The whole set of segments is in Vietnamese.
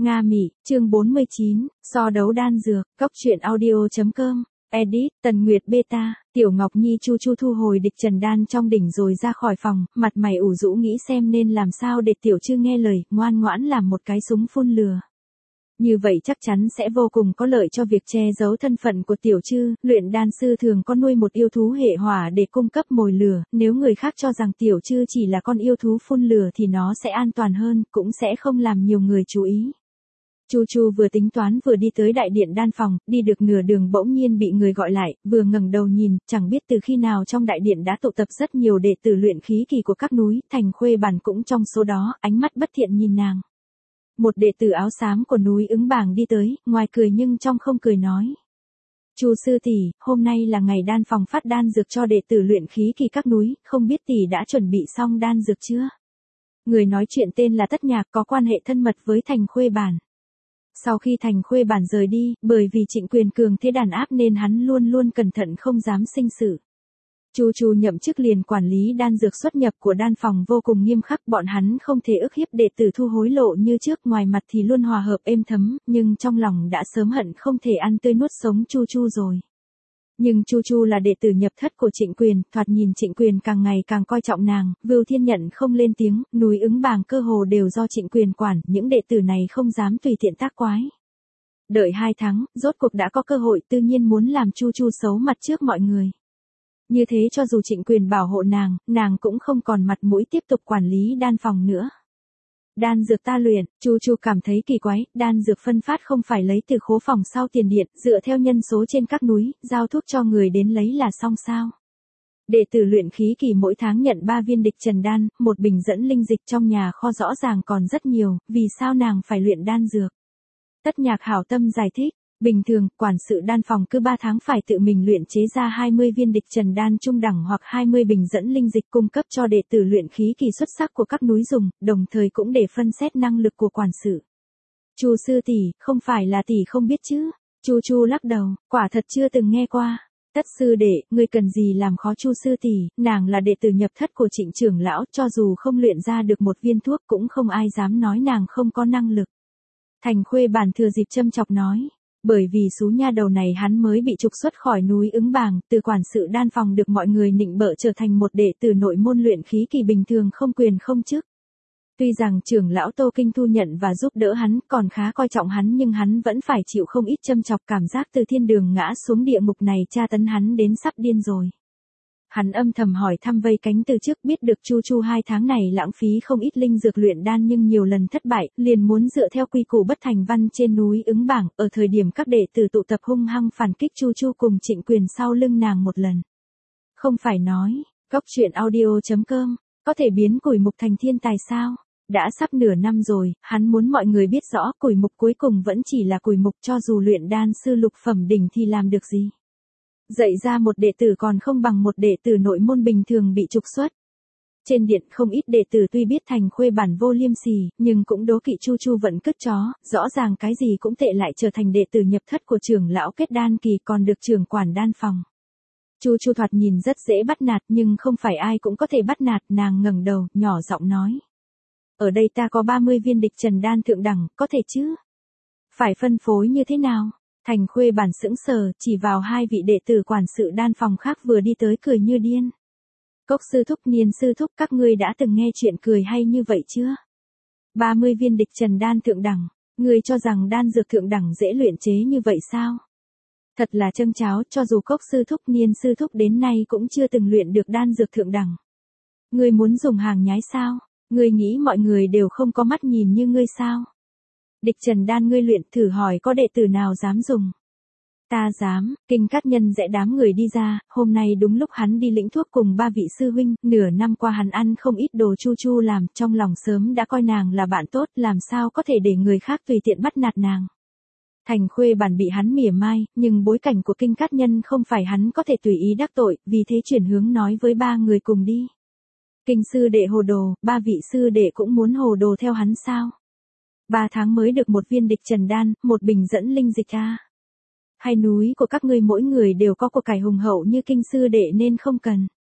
Nga Mỹ, chương 49, so đấu đan dược, cóc truyện audio.com, edit, Tần Nguyệt Beta, Tiểu Ngọc Nhi Chu Chu thu hồi địch trần đan trong đỉnh rồi ra khỏi phòng, mặt mày ủ rũ nghĩ xem nên làm sao để Tiểu Trư nghe lời, ngoan ngoãn làm một cái súng phun lừa. Như vậy chắc chắn sẽ vô cùng có lợi cho việc che giấu thân phận của Tiểu Trư, luyện đan sư thường có nuôi một yêu thú hệ hỏa để cung cấp mồi lửa, nếu người khác cho rằng Tiểu Trư chỉ là con yêu thú phun lửa thì nó sẽ an toàn hơn, cũng sẽ không làm nhiều người chú ý. Chu Chu vừa tính toán vừa đi tới đại điện đan phòng, đi được nửa đường bỗng nhiên bị người gọi lại, vừa ngẩng đầu nhìn, chẳng biết từ khi nào trong đại điện đã tụ tập rất nhiều đệ tử luyện khí kỳ của các núi, Thành Khuê Bản cũng trong số đó, ánh mắt bất thiện nhìn nàng. Một đệ tử áo xám của núi Ứng Bảng đi tới, ngoài cười nhưng trong không cười nói. Chu sư tỷ, hôm nay là ngày đan phòng phát đan dược cho đệ tử luyện khí kỳ các núi, không biết tỷ đã chuẩn bị xong đan dược chưa? Người nói chuyện tên là Tất Nhạc, có quan hệ thân mật với Thành Khuê Bản. Sau khi Thành Khuê Bản rời đi, bởi vì Trịnh Quyền cường thế đàn áp nên hắn luôn luôn cẩn thận không dám sinh sự. Chu Chu nhậm chức liền quản lý đan dược xuất nhập của đan phòng vô cùng nghiêm khắc, bọn hắn không thể ức hiếp đệ tử thu hối lộ như trước, ngoài mặt thì luôn hòa hợp êm thấm, nhưng trong lòng đã sớm hận không thể ăn tươi nuốt sống Chu Chu rồi. Nhưng Chu Chu là đệ tử nhập thất của Trịnh Quyền, thoạt nhìn Trịnh Quyền càng ngày càng coi trọng nàng, Vưu Thiên Nhận không lên tiếng, núi Ứng Bàng cơ hồ đều do Trịnh Quyền quản, những đệ tử này không dám tùy tiện tác quái. Đợi 2 tháng, rốt cuộc đã có cơ hội, tự nhiên muốn làm Chu Chu xấu mặt trước mọi người. Như thế cho dù Trịnh Quyền bảo hộ nàng cũng không còn mặt mũi tiếp tục quản lý đan phòng nữa. Đan dược ta luyện, Chu Chu cảm thấy kỳ quái, đan dược phân phát không phải lấy từ khố phòng sau tiền điện, dựa theo nhân số trên các núi, giao thuốc cho người đến lấy là xong sao. Đệ tử luyện khí kỳ mỗi tháng nhận 3 viên địch trần đan, một bình dẫn linh dịch trong nhà kho rõ ràng còn rất nhiều, vì sao nàng phải luyện đan dược? Tất Nhạc hảo tâm giải thích. Bình thường, quản sự đan phòng cứ 3 tháng phải tự mình luyện chế ra 20 viên địch trần đan trung đẳng hoặc 20 bình dẫn linh dịch cung cấp cho đệ tử luyện khí kỳ xuất sắc của các núi dùng, đồng thời cũng để phân xét năng lực của quản sự. Chu sư tỷ, không phải là tỷ không biết chứ? Chu Chu lắc đầu, quả thật chưa từng nghe qua. Tất sư đệ, ngươi cần gì làm khó Chu sư tỷ, nàng là đệ tử nhập thất của Trịnh trưởng lão, cho dù không luyện ra được một viên thuốc cũng không ai dám nói nàng không có năng lực. Thành Khuê Bản thừa dịp châm chọc nói. Bởi vì xú nha đầu này hắn mới bị trục xuất khỏi núi Ứng Bàng, từ quản sự đan phòng được mọi người nịnh bợ trở thành một đệ tử nội môn luyện khí kỳ bình thường không quyền không chức. Tuy rằng trưởng lão Tô Kinh thu nhận và giúp đỡ hắn, còn khá coi trọng hắn, nhưng hắn vẫn phải chịu không ít châm chọc, cảm giác từ thiên đường ngã xuống địa ngục này tra tấn hắn đến sắp điên rồi. Hắn âm thầm hỏi thăm vây cánh từ trước, biết được Chu Chu 2 tháng này lãng phí không ít linh dược luyện đan nhưng nhiều lần thất bại, liền muốn dựa theo quy củ bất thành văn trên núi Ứng Bảng, ở thời điểm các đệ tử tụ tập hung hăng phản kích Chu Chu cùng Trịnh Quyền sau lưng nàng một lần. Không phải nói, cóc truyện audio.com, có thể biến củi mục thành thiên tài sao? Đã sắp nửa năm rồi, hắn muốn mọi người biết rõ củi mục cuối cùng vẫn chỉ là củi mục, cho dù luyện đan sư lục phẩm đỉnh thì làm được gì. Dạy ra một đệ tử còn không bằng một đệ tử nội môn bình thường bị trục xuất. Trên điện không ít đệ tử tuy biết Thành Khuê Bản vô liêm sỉ, nhưng cũng đố kỵ Chu Chu vẫn cứt chó, rõ ràng cái gì cũng tệ lại trở thành đệ tử nhập thất của trưởng lão kết đan kỳ còn được trưởng quản đan phòng. Chu Chu thoạt nhìn rất dễ bắt nạt nhưng không phải ai cũng có thể bắt nạt, nàng ngẩng đầu, nhỏ giọng nói. Ở đây ta có 30 viên địch trần đan thượng đẳng, có thể chứ? Phải phân phối như thế nào? Thành Khuê Bản sững sờ, chỉ vào 2 vị đệ tử quản sự đan phòng khác vừa đi tới cười như điên. Cốc sư thúc, Niên sư thúc, các ngươi đã từng nghe chuyện cười hay như vậy chưa? 30 viên địch trần đan thượng đẳng, ngươi cho rằng đan dược thượng đẳng dễ luyện chế như vậy sao? Thật là châng cháo, cho dù Cốc sư thúc, Niên sư thúc đến nay cũng chưa từng luyện được đan dược thượng đẳng. Ngươi muốn dùng hàng nhái sao? Ngươi nghĩ mọi người đều không có mắt nhìn như ngươi sao? Địch trần đan ngươi luyện, thử hỏi có đệ tử nào dám dùng? Ta dám. Kinh Cát Nhân dẽ đám người đi ra, hôm nay đúng lúc hắn đi lĩnh thuốc cùng 3 vị sư huynh, nửa năm qua hắn ăn không ít đồ Chu Chu làm, trong lòng sớm đã coi nàng là bạn tốt, làm sao có thể để người khác tùy tiện bắt nạt nàng. Thành Khuê Bản bị hắn mỉa mai, nhưng bối cảnh của Kinh Cát Nhân không phải hắn có thể tùy ý đắc tội, vì thế chuyển hướng nói với 3 người cùng đi. Kinh sư đệ hồ đồ, 3 vị sư đệ cũng muốn hồ đồ theo hắn sao? 3 tháng mới được một viên địch trần đan, một bình dẫn linh dịch a. Hai núi của các ngươi mỗi người đều có của cải hùng hậu như Kinh sư đệ nên không cần.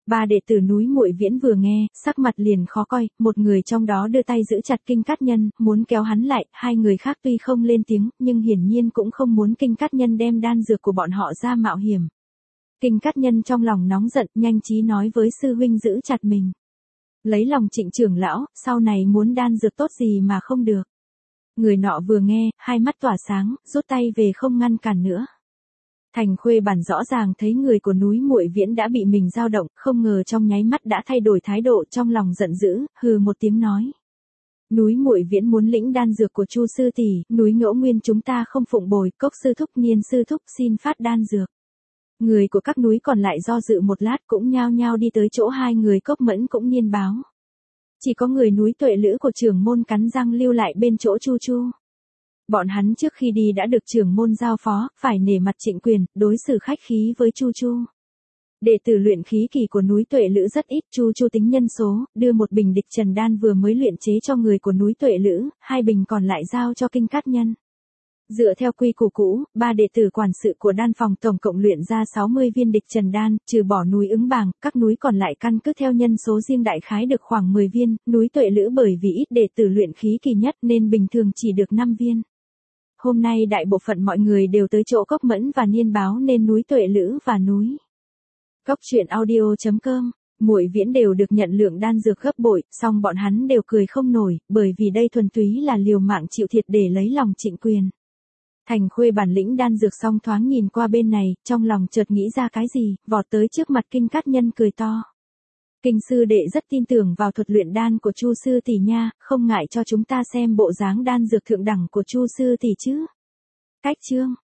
Ba đệ tử núi Muội Viễn vừa nghe, sắc mặt liền khó coi, một người trong đó đưa tay giữ chặt Kinh Cát Nhân, muốn kéo hắn lại, hai người khác tuy không lên tiếng, nhưng hiển nhiên cũng không muốn Kinh Cát Nhân đem đan dược của bọn họ ra mạo hiểm. Kinh Cát Nhân trong lòng nóng giận, nhanh trí nói với sư huynh giữ chặt mình. Lấy lòng Trịnh trưởng lão, sau này muốn đan dược tốt gì mà không được. Người nọ vừa nghe, hai mắt tỏa sáng, rút tay về không ngăn cản nữa. Thành Khuê Bản rõ ràng thấy người của núi Muội Viễn đã bị mình dao động, không ngờ trong nháy mắt đã thay đổi thái độ, trong lòng giận dữ, hừ một tiếng nói. Núi Muội Viễn muốn lĩnh đan dược của Chu sư tỷ, núi Ngẫu Nguyên chúng ta không phụng bồi, Cốc sư thúc, Niên sư thúc xin phát đan dược. Người của các núi còn lại do dự một lát cũng nhao nhao đi tới chỗ hai người Cốc Mẫn cũng Niên báo. Chỉ có người núi Tuệ Lữ của trưởng môn cắn răng lưu lại bên chỗ Chu Chu. Bọn hắn trước khi đi đã được trưởng môn giao phó, phải nể mặt Trịnh Quyền, đối xử khách khí với Chu Chu. Đệ tử luyện khí kỳ của núi Tuệ Lữ rất ít, Chu Chu tính nhân số, đưa một bình địch trần đan vừa mới luyện chế cho người của núi Tuệ Lữ, hai bình còn lại giao cho Kinh Cát Nhân. Dựa theo quy củ cũ, ba đệ tử quản sự của đan phòng tổng cộng luyện ra 60 viên địch trần đan, trừ bỏ núi Ứng Bàng, các núi còn lại căn cứ theo nhân số riêng đại khái được khoảng 10 viên, núi Tuệ Lữ bởi vì ít đệ tử luyện khí kỳ nhất nên bình thường chỉ được 5 viên. Hôm nay đại bộ phận mọi người đều tới chỗ Cốc Mẫn và Niên báo nên núi Tuệ Lữ và núi Cốc Truyện Audio.com, Muội Viễn đều được nhận lượng đan dược gấp bội, song bọn hắn đều cười không nổi, bởi vì đây thuần túy là liều mạng chịu thiệt để lấy lòng Trịnh Quyền. Thành Khuê bản lĩnh đan dược xong thoáng nhìn qua bên này, trong lòng chợt nghĩ ra cái gì, vọt tới trước mặt Kinh Cát Nhân cười to. Kinh sư đệ rất tin tưởng vào thuật luyện đan của Chu sư tỷ nha, không ngại cho chúng ta xem bộ dáng đan dược thượng đẳng của Chu sư tỷ chứ. Cách chương